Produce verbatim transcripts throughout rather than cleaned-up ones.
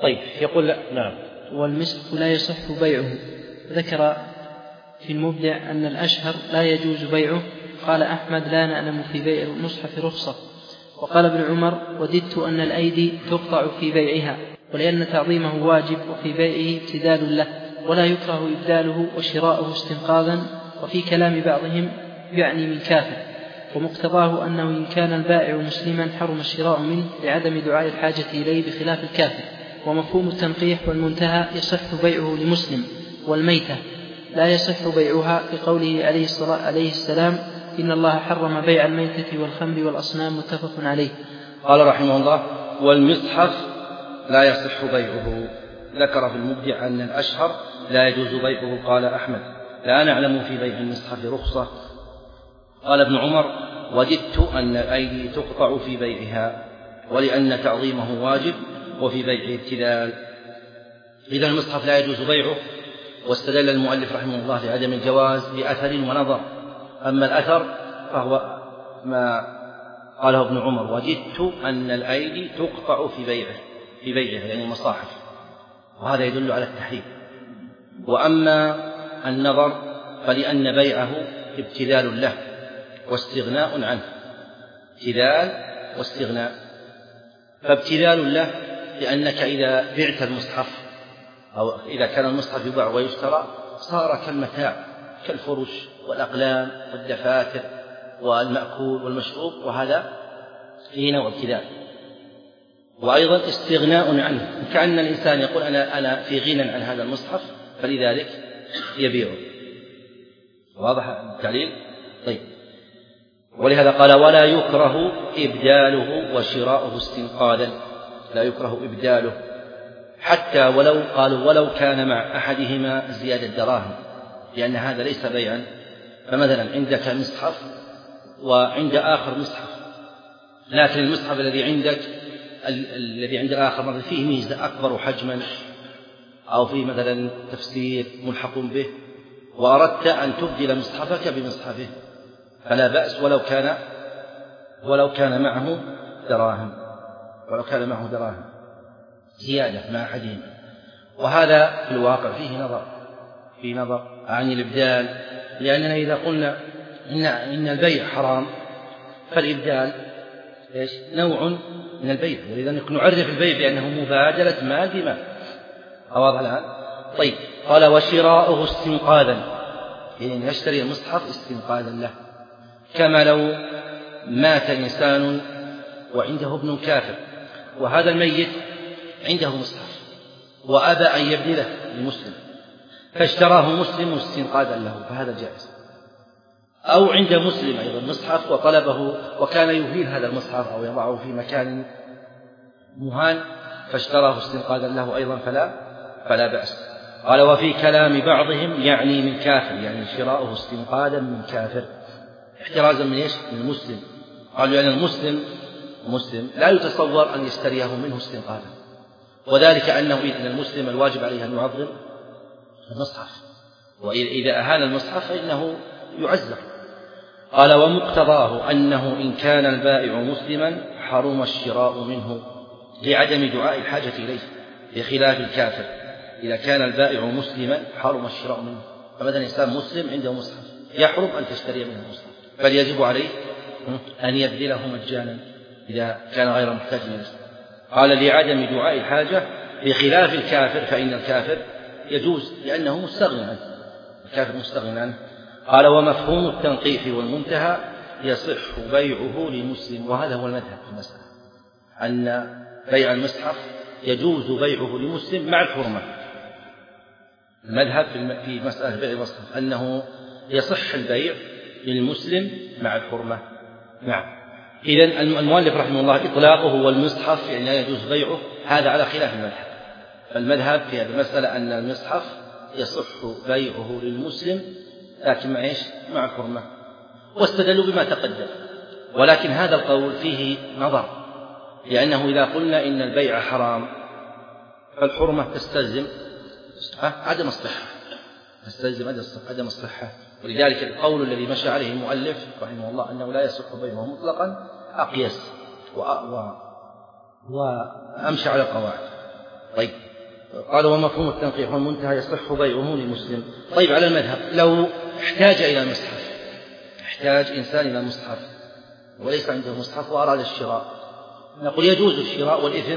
طيب يقول لا. نعم. والمصحف لا يصح بيعه. ذكر في المبدع أن الأشهر لا يجوز بيعه. قال أحمد لا نعلم في بيع المصحف رخصة. وقال ابن عمر وددت أن الأيدي تقطع في بيعها، ولأن تعظيمه واجب وفي بيعه ابتدال له، ولا يكره إبداله وشراؤه استنقاذا. وفي كلام بعضهم يعني من كافر، ومقتضاه أنه إن كان البائع مسلما حرم الشراء منه لعدم دعاء الحاجة إليه بخلاف الكافر. ومفهوم التنقيح والمنتهى يصح بيعه لمسلم. والميتة لا يصح بيعها لقوله عليه الصلاة عليه السلام إن الله حرم بيع الميتة والخمر والأصنام. متفق عليه. قال رحمه الله والمصحف لا يصح بيعه. ذكر في المبدع أن الأشهر لا يجوز بيعه. قال أحمد لا نعلم في بيع المصحف رخصة. قال ابن عمر وددت أن الأيدي تقطع في بيعها، ولأن تعظيمه واجب وفي بيعه ابتلال. إذا المصحف لا يجوز بيعه. واستدل المؤلف رحمه الله لعدم الجواز بأثر ونظر. أما الأثر فهو ما قاله ابن عمر وجدت أن الأيدي تقطع في بيعه في بيعه يعني المصاحف، وهذا يدل على التحريم. وأما النظر فلأن بيعه ابتلال له واستغناء عنه. ابتلال واستغناء. فابتلال له لأنك إذا بعت المصحف أو إذا كان المصحف يباع ويشترى صار كالمتاع كالفرش والأقلام والدفاتر والمأكول والمشروب، وهذا فيه نوع ابتلاء. وأيضا استغناء عنه، كأن الإنسان يقول أنا أنا في غنى عن هذا المصحف فلذلك يبيعه. واضح التعليل؟ طيب. ولهذا قال ولا يكره إبداله وشراؤه استنقاذا. لا يكره إبداله حتى ولو قالوا ولو كان مع أحدهما زيادة دراهم، لأن هذا ليس بيعا. فمثلا عندك مصحف وعند آخر مصحف، لكن المصحف الذي عندك الذي عند الآخر فيه ميزة أكبر حجما أو فيه مثلا تفسير ملحق به، وأردت أن تبدل مصحفك بمصحفه فلا بأس ولو كان ولو كان معه دراهم ولو كان معه دراهم زيادة مع أحدهما. وهذا في الواقع فيه نظر في نظر عن الإبدال، لأننا إذا قلنا إن إن البيع حرام فالإبدال إيش؟ نوع من البيع، ولذا نعرف البيع بأنه مبادلة مال بمال. واضح الآن؟ طيب. قال وشراؤه استنقاذا، يعني يشتري المصحف استنقاذا له، كما لو مات إنسان وعنده ابن كافر وهذا الميت عنده مصحف وأبى أن يبدله لمسلم فاشتراه مسلم استنقاذا له فهذا جائز. أو عند مسلم أيضا مصحف وطلبه وكان يهين هذا المصحف أو يضعه في مكان مهان فاشتراه استنقاذا له أيضا فلا فلا بأس. قال وفي كلام بعضهم يعني من كافر، يعني شراؤه استنقاذا من كافر احترازا من ايش؟ من المسلم. قالوا لأن يعني المسلم مسلم لا يتصور أن يشتريه منه استنقاذا، وذلك أنه إذن المسلم الواجب عليه أن يعظم المصحف، وإذا أهان المصحف فإنه يعزر. قال ومقتضاه أنه إن كان البائع مسلما حرم الشراء منه لعدم دعاء الحاجة إليه بخلاف الكافر. إذا كان البائع مسلما حرم الشراء منه. فمثلا إنسان مسلم عنده مصحف يحرم أن تشتري منه المصحف، بل يجب عليه أن يبذله مجانا إذا كان غير محتاج إليه. قال لعدم دعاء الحاجة بخلاف الكافر، فإن الكافر يجوز لأنه مستغنى عنه، الكافر مستغنى عنه. قال ومفهوم التنقيح والمنتهى يصح بيعه لمسلم، وهذا هو المذهب في المسألة، أن بيع المصحف يجوز بيعه لمسلم مع الحرمة. المذهب في مسألة بيع المصحف أنه يصح البيع للمسلم مع الحرمة. نعم. إذن المؤلف رحمه الله إطلاقه والمصحف يعني لا يجوز بيعه هذا على خلاف المذهب. فالمذهب في هذه المسألة أن المصحف يصح بيعه للمسلم لكن مع إيش؟ مع الحرمة، واستدلوا بما تقدم. ولكن هذا القول فيه نظر، لأنه إذا قلنا إن البيع حرام فالحرمة تستلزم عدم الصحة، تستلزم عدم الصحة. ولذلك القول الذي مشى عليه المؤلف رحمه الله أنه لا يصح بيعه مطلقا أقيس وأمشى على القواعد. طيب قال ومفهوم التنقيح والمنتهى يصح بيعه لمسلم. طيب على المذهب لو احتاج إلى مصحف، احتاج إنسان إلى مصحف وليس عنده مصحف وأراد الشراء، نقول يجوز الشراء والإثم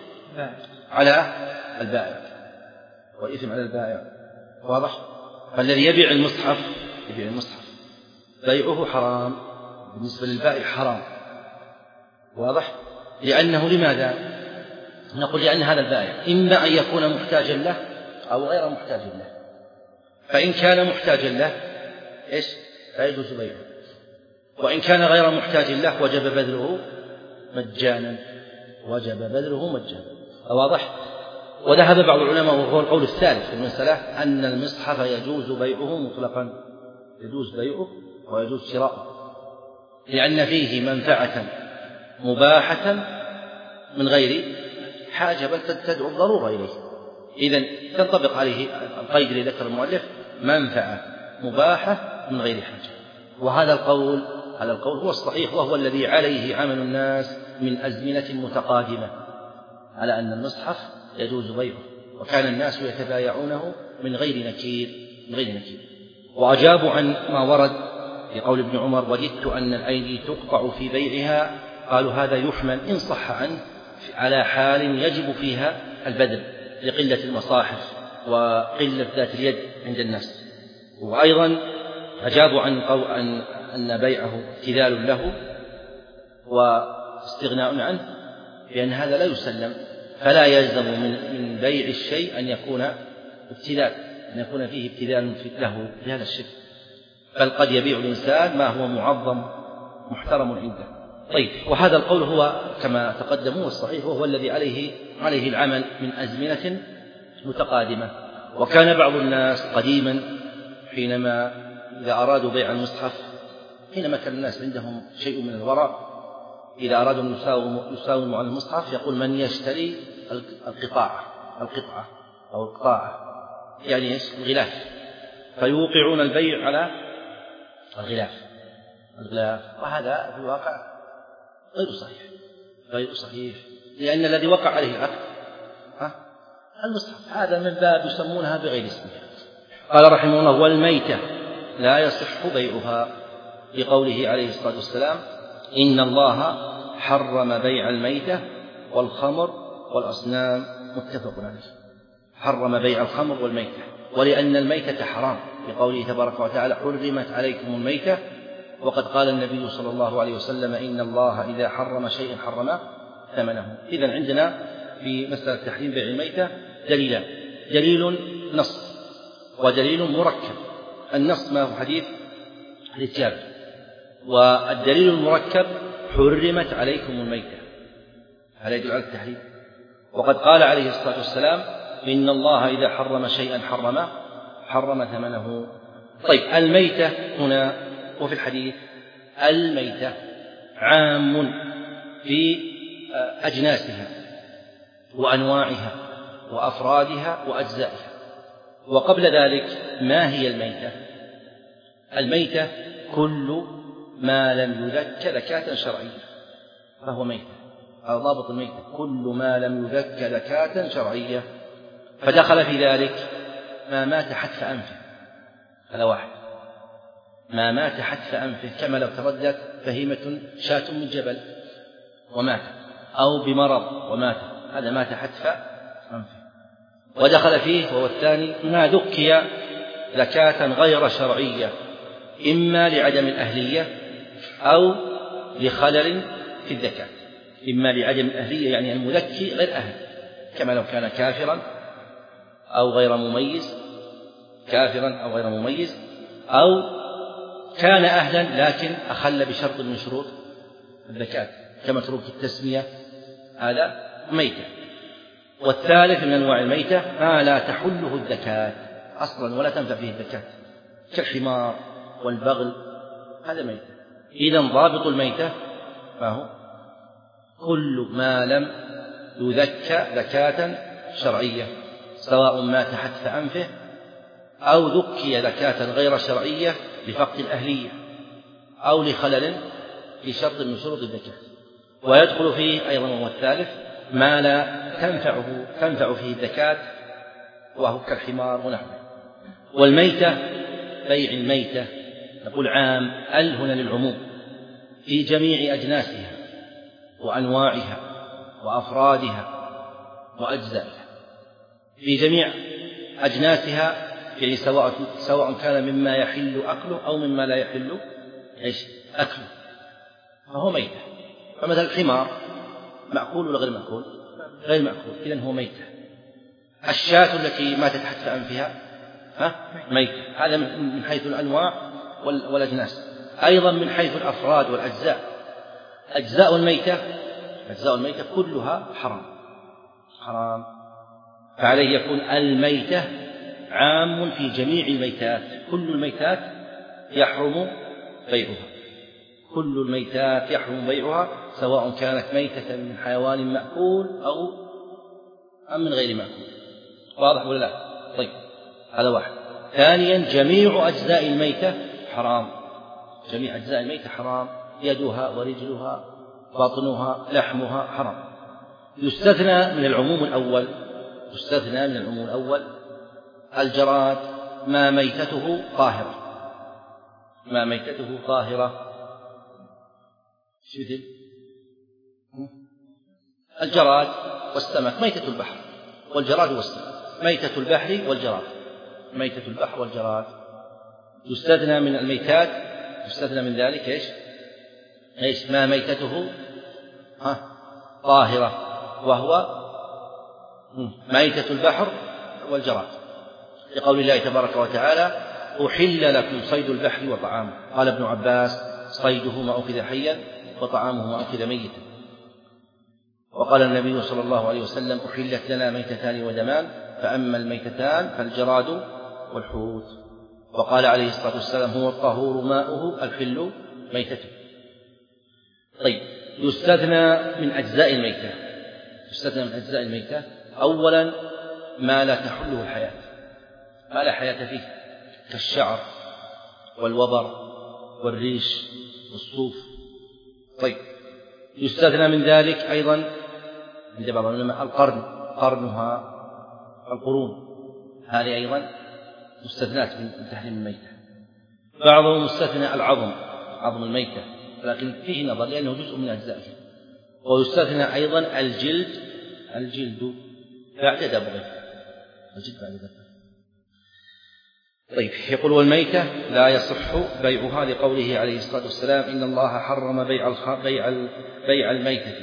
على البائع، والإثم على البائع، واضح؟ فالذي يبيع المصحف يبيع المصحف بيعه حرام بالنسبة للبائع حرام، واضح؟ لأنه لماذا؟ نقول لأن هذا البائع إما أن يكون محتاجا له أو غير محتاج له، فإن كان محتاجا له إيش؟ فيجوز بيعه، وإن كان غير محتاج له وجب بذله مجانا، وجب بذله مجانا، واضح؟ وذهب بعض العلماء وهو القول الثالث في المسألة أن المصحف يجوز بيعه مطلقا، يجوز بيعه ويجوز شراؤه، لأن فيه منفعة مباحة من غير حاجة بل تدعو الضرورة إليه، إذن تنطبق عليه القيد الذي ذكر المؤلف منفعة مباحة من غير حاجة. وهذا القول هذا القول هو الصحيح، وهو الذي عليه عمل الناس من أزمنة متقادمة على أن المصحف يجوز بيعه، وكان الناس يتبايعونه من غير نكير من غير نكير. وأجابوا عن ما ورد في قول ابن عمر وددت أن الأيدي تقطع في بيعها، قالوا هذا يحمل إن صح عنه على حال يجب فيها البذل لقلة المصاحف وقلة ذات اليد عند الناس. وأيضا أجابوا عن أن أن بيعه ابتذال له واستغناء عنه، لأن هذا لا يسلم، فلا يلزم من من بيع الشيء أن يكون ابتذال، أن يكون فيه ابتذال له بهذا الشكل، بل قد يبيع الإنسان ما هو معظم محترم عنده. طيب وهذا القول هو كما تقدموا الصحيح، وهو الذي عليه عليه العمل من أزمنة متقادمة. وكان بعض الناس قديما حينما إذا أرادوا بيع المصحف، حينما كان الناس عندهم شيء من الورع، إذا أرادوا أن يساوموا على المصحف يقول من يشتري القطاع القطعة أو القطاعة، يعني إيش؟ الغلاف، فيوقعون البيع على الغلاف الغلاف وهذا في الواقع غير صحيح غير صحيح لأن الذي وقع عليه العقد ها المصحف، هذا من باب يسمونها بغير اسمها. قال رحمه الله والميتة لا يصح بيعها لقوله عليه الصلاة والسلام إن الله حرم بيع الميتة والخمر والأصنام، متفق عليه. حرم بيع الخمر والميتة، ولأن الميتة حرام لقوله تبارك وتعالى حرمت عليكم الميتة، وقد قال النبي صلى الله عليه وسلم إن الله إذا حرم شيئا حرم ثمنه. إذن عندنا في مسألة تحريم بيع الميتة دليلان، دليل نص ودليل مركب. النص ما هو حديث حديث جابر، والدليل المركب حرمت عليكم الميتة، هذا يدل على التحريم. وقد قال عليه الصلاة والسلام إن الله إذا حرم شيئا حرم حرم ثمنه. طيب الميتة هنا وفي الحديث الميتة عام في أجناسها وأنواعها وأفرادها وأجزائها. وقبل ذلك ما هي الميتة؟ الميتة كل ما لم يذك ذكاة شرعية فهو ميتة، هذا ضابط الميتة، كل ما لم يذك ذكاة شرعية، فدخل في ذلك ما مات حتف أنفه، هذا واحد، ما مات حتف أنفه كما لو تردت بهيمة شاة من جبل ومات، أو بمرض ومات، هذا مات حتف أنفه. ودخل فيه وهو الثاني ما ذكي ذكاة غير شرعية، إما لعدم الأهلية أو لخلل في الذكاة. إما لعدم الأهلية يعني المذكي غير أهل، كما لو كان كافرا أو غير مميز، كافرا أو غير مميز، أو كان أهلا لكن أخل بشرط من شروط الذكاة كمتروك التسمية، هذا ميتة. والثالث من أنواع الميتة ما لا تحله الذكاة أصلا ولا تنفع فيه الذكاة كالحمار والبغل، هذا ميتة. إذن ضابط الميتة ما هو؟ كل ما لم يذك ذكاة شرعية، سواء مات حتف أنفه أو ذكي ذكاة غير شرعية لفقد الأهلية أو لخلل في شرط من شروط الذكاة. ويدخل فيه أيضا وهو الثالث ما لا تنفعه تنفع فيه الزكاة وهو كالحمار ونحوه. والميتة بيع الميتة نقول عام، ال هنا للعموم في جميع أجناسها وأنواعها وأفرادها وأجزائها، في جميع أجناسها يعني سواء سواء كان مما يحل أكله أو مما لا يحل إيش أكله فهو ميتة. فمثلا الحمار مأكول ولا غير مأكول؟ غير مأكول، إذن هو ميتة. الشاة التي ماتت حتف أنفها ها ميتة، هذا من حيث الأنواع والأجناس. أيضا من حيث الأفراد والأجزاء، أجزاء الميتة أجزاء الميتة كلها حرام حرام فعليه يكون الميتة عام في جميع الميتات، كل الميتات يحرم بيعها، كل الميتات يحرم بيعها سواء كانت ميتة من حيوان مأكول أو أم من غير مأكول. واضح ولا لا؟ طيب هذا واحد. ثانيا جميع أجزاء الميتة حرام، جميع أجزاء الميتة حرام، يدها ورجلها بطنها لحمها حرام. يستثنى من العموم الأول يستثنى من العموم الأول الجراد ما ميتته طاهرة، ما ميتته طاهرة مثل الجراد والسمك، ميتة البحر والجراد والسمك، ميتة البحر والجراد ميتة البحر والجراد يستثنى من الميتات، يستثنى من ذلك ايش ايش ما ميتته ها طاهرة وهو ميتة البحر والجراد، لقول الله تبارك وتعالى أحل لكم صيد البحر وطعامه. قال ابن عباس صيده ما أخذ حيا وطعامه ما أخذ ميتا. وقال النبي صلى الله عليه وسلم أحلت لنا ميتتان ودمان، فأما الميتتان فالجراد والحوت. وقال عليه الصلاة والسلام هو الطهور ماؤه الحل ميتته. طيب يستثنى من أجزاء الميتة يستثنى من أجزاء الميتة أولا ما لا تحله الحياة، ما لا حياة فيه كالشعر والوبر والريش والصوف. طيب يستثنى من ذلك أيضا عند بعض العلماء القرن، قرنها القرون، هذه أيضا مستثنات من تحريم الميتة. بعضهم مستثنى العظم، عظم الميتة، لكن فيه نظر لأنه جزء من أجزائه. ويستثنى أيضا الجلد الجلد بعد دبغه الجلد بعد دبغه. طيب يقول والميتة لا يصح بيعها لقوله عليه الصلاة والسلام إن الله حرم بيع بيع بيع الميتة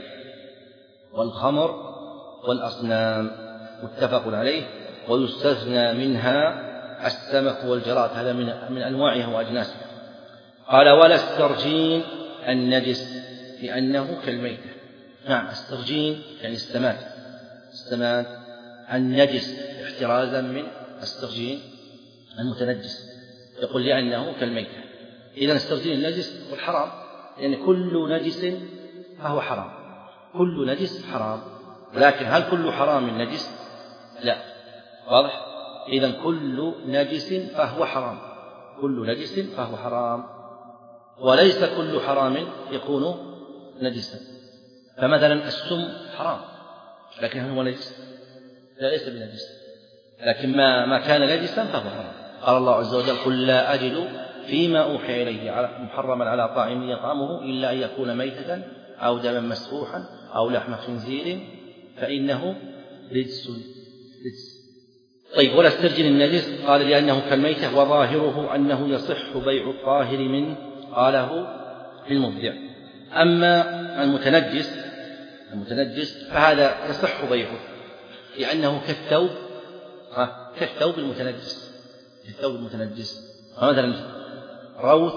والخمر والأصنام، متفق عليه. ويستثنى منها السمك والجراد، هذا من من أنواعها وأجناسها. قال ولا السرجين النجس لأنه كالميتة. نعم السرجين يعني السماد السماد النجس احترازا من السرجين المتنجس، يقول لأنه كالميتة. إذن السرجين النجس والحرام، لأن يعني كل نجس فهو حرام، كل نجس حرام، لكن هل كل حرام نجس؟ لا. واضح؟ إذن كل نجس فهو حرام، كل نجس فهو حرام، وليس كل حرام يكون نجسا. فمثلا السم حرام لكن هل هو نجس؟ لا ليس بنجس، لكن ما ما كان نجسا فهو حرام. قال الله عز وجل قل لا أجد فيما أوحي إلي محرما على طاعم يطعمه إلا أن يكون ميتة أو دما مسفوحا أو لحم خنزير فإنه رجس رجس. طيب ولا السرجين النجس؟ قال لأنه كالميتة وظاهره أنه يصح بيع الطاهر منه، قاله في المبدع. أما المتنجس المتنجس فهذا يصح بيعه لأنه كالثوب كالثوب المتنجس كالثوب المتنجس. فمثلا روث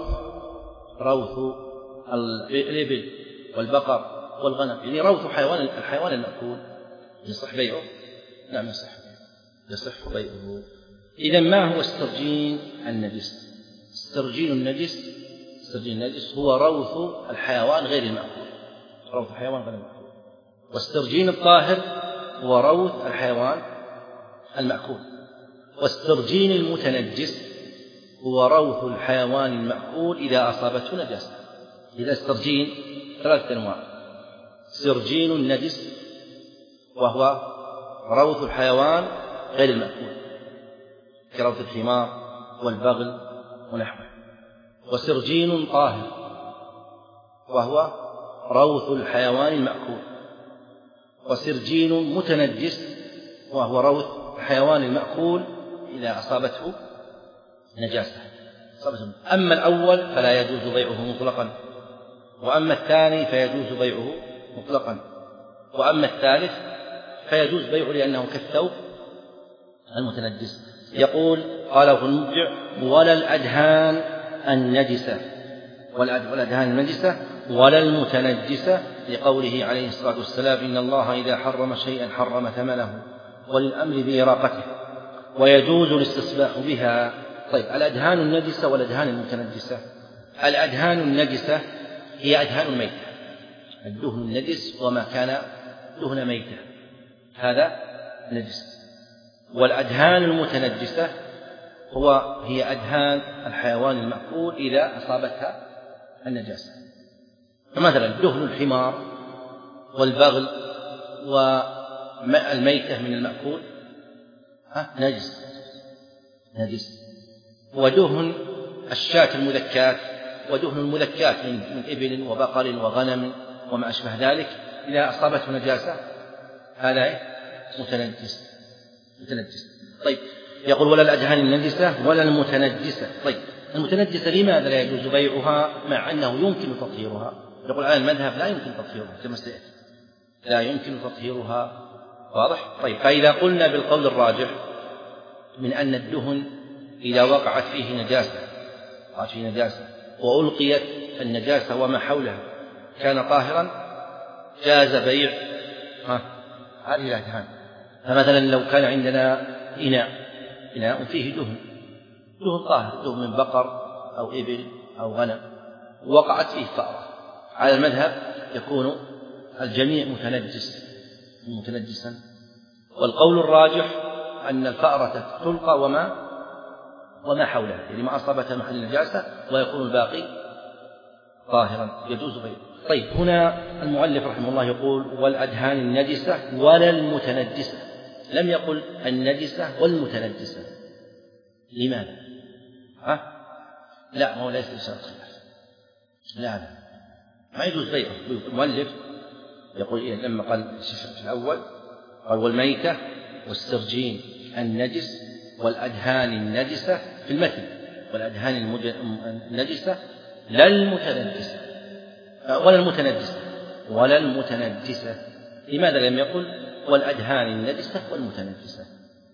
روث الإبل والبقر والغنم، يعني روث حيوان الحيوان المأكول يصح بيعه؟ نعم يصح يصح بيعه. إذن ما هو السرجين النجس؟ السرجين النجس السرجين النجس هو روث الحيوان غير المأكول، روث الحيوان غير المأكول. والسرجين الطاهر هو روث الحيوان المأكول. والسرجين المتنجس هو روث الحيوان المأكول إذا أصابته نجاسة. إذا السرجين ثلاثة أنواع: سرجين النجس وهو روث الحيوان غير المأكول كروث الحمار والبغل ونحوه. وسرجين طاهر وهو روث الحيوان المأكول. وسرجين متنجس وهو روث الحيوان المأكول إذا أصابته نجاسة. أما الأول فلا يجوز بيعه مطلقا، وأما الثاني فيجوز بيعه مطلقا، وأما الثالث فيجوز بيعه لأنه كالثوب المتنجس. يقول قاله في المبدع: ولا الأدهان النجسة والأدهان النجسة ولا المتنجسة، لقوله عليه الصلاة والسلام: إن الله إذا حرم شيئا حرم ثمنه وللأمر بإراقته ويجوز الاستصباح بها. طيب، الأدهان النجسة والأدهان المتنجسة. الأدهان النجسة هي أدهان الميتة، الدهن النجس وما كان دهن ميتة هذا نجس. والأدهان المتنجسة هو هي أدهان الحيوان المأكول إذا أصابتها النجاسة. فمثلا دهن الحمار والبغل والميتة من المأكول نجس نجس. ودهن الشاة المذكاة ودهن المذكاة من إبل وبقر وغنم وما أشبه ذلك إذا أصابته نجاسة هذا متنجس متنجس. طيب، يقول: ولا الأدهان النجسة ولا المتنجسة. طيب، المتنجسة لماذا لا يجوز بيعها مع أنه يمكن تطهيرها؟ يقول على المذهب لا يمكن تطهيرها كما سيأتي، لا يمكن تطهيرها. واضح؟ طيب، فإذا قلنا بالقول الراجح من أن الدهن إذا وقعت فيه نجاسة وقعت فيه نجاسة وألقيت النجاسة وما حولها كان طاهرا جاز بيع هذه الأدهان. فمثلا لو كان عندنا إناء إناء فيه دهن دهن طاهر، دهن من بقر أو إبل أو غنم، وقعت فيه فأرة، على المذهب يكون الجميع متنجس متنجسا. والقول الراجح أن الفأرة تلقى وما وما حولها، يعني ما أصابتها محل النجاسة ويكون الباقي طاهرا يجوز بيعه. طيب، هنا المؤلف رحمه الله يقول: والأدهان النجسة ولا المتنجسة، لم يقل النجسة والمتنجسة. لماذا؟ ها؟ لا، ما هو ليس بشرط خلاف، لا لا ما يجوز بيعه. المؤلف يقول إيه لما قال في الأول قال: والميتة والسرجين النجس والأدهان النجسة في المتن، والأدهان النجسة لا المتنجسة ولا المتنجسة ولا المتنجسة. لماذا لم يقل والأدهان النجسة والمتنجسة؟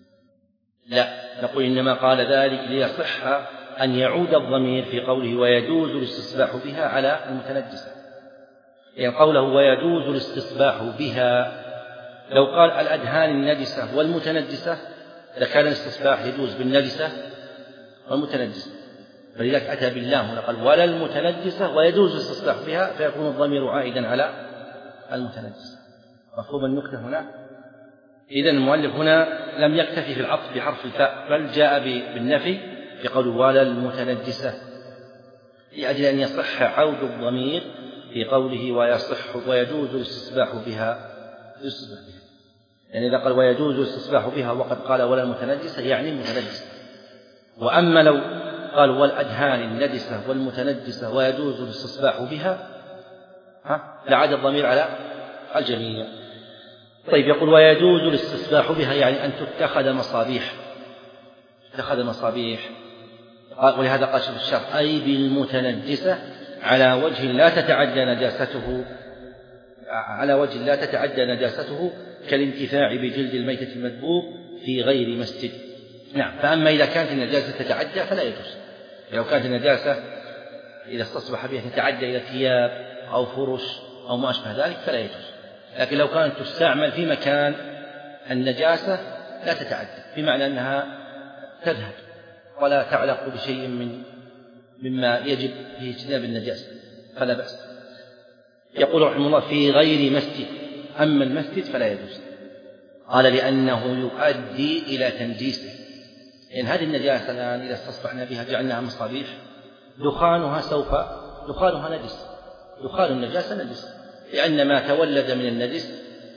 لا، نقول إنما قال ذلك ليصح أن يعود الضمير في قوله ويجوز الاستصباح بها على المتنجسة، يعني قوله ويجوز الاستصباح بها لو قال الأدهان النجسة والمتنجسة لكان الاستصباح يجوز بالنجسة والمتنجسة، فلذلك أتى باللام وقال ولا المتنجسة ويجوز الاستصباح بها، فيكون الضمير عائدا على المتنجسة. مفهوم النكتة هنا؟ إذن المؤلف هنا لم يكتفي في العطف بحرف الفاء، بل جاء بالنفي في قوله ولا المتنجسة، لأجل أن يصح عود الضمير في قوله ويصح ويجوز الاستصباح بها يصبح بها. يعني إذا قال ويجوز الاستصباح بها وقد قال ولا المتنجسة يعني المتنجسة. وأما لو قال والأدهان النجسة والمتنجسة ويجوز الاستصباح بها ها لعاد الضمير على الجميع. طيب، يقول ويجوز الاستصباح بها يعني أن تتخذ مصابيح تتخذ مصابيح ولهذا قال في الشرح أي بالمتنجسة على وجه لا تتعدى نجاسته على وجه لا تتعدى نجاسته كالانتفاع بجلد الميتة المدبوغ في غير مسجد. نعم. فأما إذا كانت النجاسة تتعدى فلا يجوز. لو كانت النجاسة إذا استصبح بها تتعدى إلى ثياب أو فرش أو ما أشبه ذلك فلا يجوز. لكن لو كانت تستعمل في مكان النجاسة لا تتعدى، بمعنى أنها تذهب ولا تعلق بشيء من مما يجب في اجتناب النجاسة فلا بأس. يقول رحمه الله في غير مسجد، أما المسجد فلا يجوز. قال لأنه يؤدي إلى تنجيسه، لأن هذه النجاسة الآن إذا استصبحنا بها جعلناها مصابيح دخانها سوف دخانها نجس، دخان النجاسة نجس، لأن ما تولد من النجس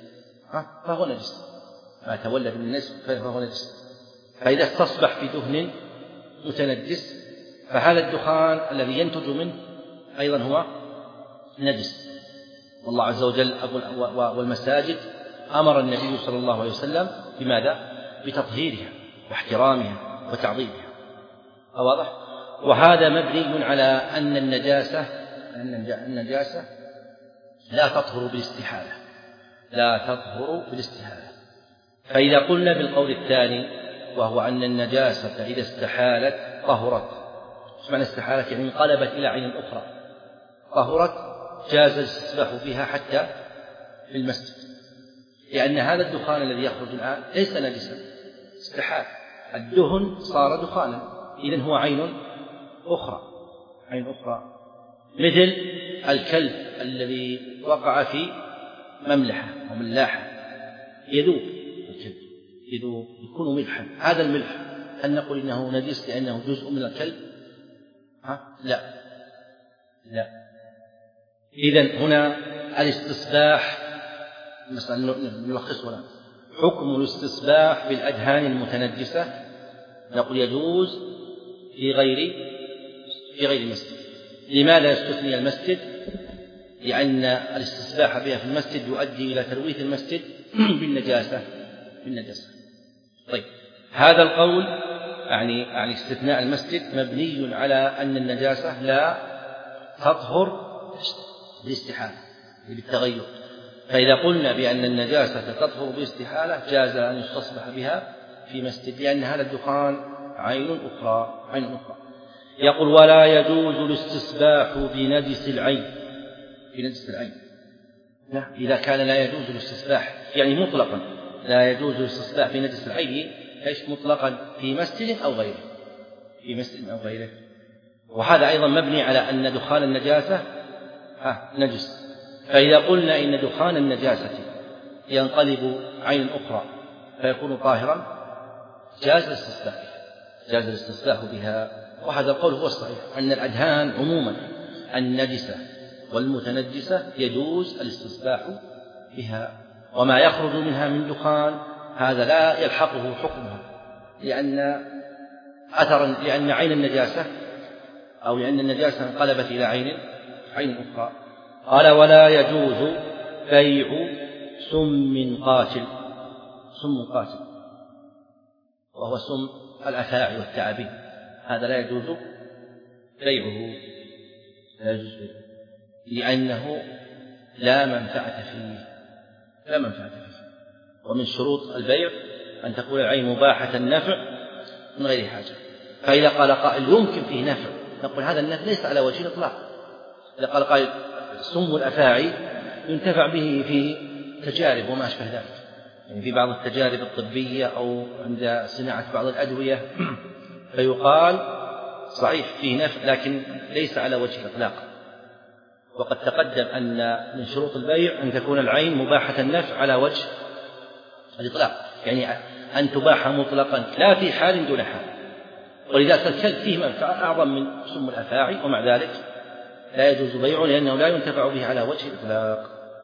فهو نجس، ما تولد من النجس فهو نجس. فإذا استصبح في دهن متنجس فهذا الدخان الذي ينتج منه أيضا هو نجس. والله عز وجل والمساجد أمر النبي صلى الله عليه وسلم بماذا؟ بتطهيرها واحترامها وتعظيمها. واضح؟ وهذا مبني على أن النجاسة أن النجاسة لا تطهر بالاستحالة، لا تطهر بالاستحالة. فإذا قلنا بالقول الثاني وهو أن النجاسة إذا استحالت طهرت، ايش معنى استحالت؟ يعني انقلبت إلى عين أخرى طهرت، جاز الاستسباح بها حتى في المسجد، لأن هذا الدخان الذي يخرج الآن ليس نجسا، استحال، الدهن صار دخانا، إذن هو عين أخرى، عين أخرى، مثل الكلب الذي وقع في مملحة أو ملاحة يذوب، الكلب يذوب يكون ملحا، هذا الملح هل نقول إنه نجس لأنه جزء من الكلب؟ ها؟ لا لا. إذن هنا الاستصباح مثلا نلخصه الآن، حكم الاستصباح بالأدهان المتنجسة نقول يجوز في غير في غير المسجد. لماذا يستثني المسجد؟ لأن الاستصباح بها في المسجد يؤدي إلى تلويث المسجد بالنجاسة بالنجاسة. طيب هذا القول يعني يعني استثناء المسجد مبني على أن النجاسة لا تطهر بالاستحالة بالتغير. فإذا قلنا بأن النجاسة تطهر بالاستحالة جاز أن يستصبح بها في مسجد، لأن هذا الدخان عين أخرى عين أخرى. يقول ولا يجوز الاستصباح بنجس العين، بنجس العين لا، إذا كان لا يجوز الاستصباح يعني مطلقا لا يجوز الاستصباح بنجس العين ايش مطلقا في مسجد أو غيره، في مسجد أو غيره. وهذا أيضا مبني على أن دخان النجاسة ها نجس. فإذا قلنا إن دخان النجاسة ينقلب عين أخرى فيكون طاهرا جاز الاستصباح جاز الاستصباح بها. وهذا القول هو الصحيح أن الأدهان عموما النجسة والمتنجسة يجوز الاستصباح بها، وما يخرج منها من دخان هذا لا يلحقه حكمها، لأن أثر لأن عين النجاسة أو لأن النجاسة انقلبت إلى عين عين أخرى. قال ولا يجوز بيع سم قاتل، سم قاتل وهو سم الأفاعي والثعابين، هذا لا يجوز بيعه لا يجوز بيعه لأنه لا منفعة فيه لا منفعة فيه. ومن شروط البيع أن تكون العين مباحة النفع من غير حاجة. فإذا قال قائل يمكن فيه نفع نقول هذا النفع ليس على وجه الإطلاق. إذا قال قائل سم الأفاعي ينتفع به في تجارب وما أشبه ذلك، يعني في بعض التجارب الطبية أو عند صناعة بعض الأدوية فيقال صحيح فيه نفع لكن ليس على وجه الإطلاق. وقد تقدم أن من شروط البيع أن تكون العين مباحة النفع على وجه الإطلاق، يعني أن تباح مطلقا لا في حال دون حال. ولذلك الكلب فيه منفعة أعظم من سم الأفاعي ومع ذلك لا يجوز بيعه لأنه لا ينتفع به على وجه الإطلاق.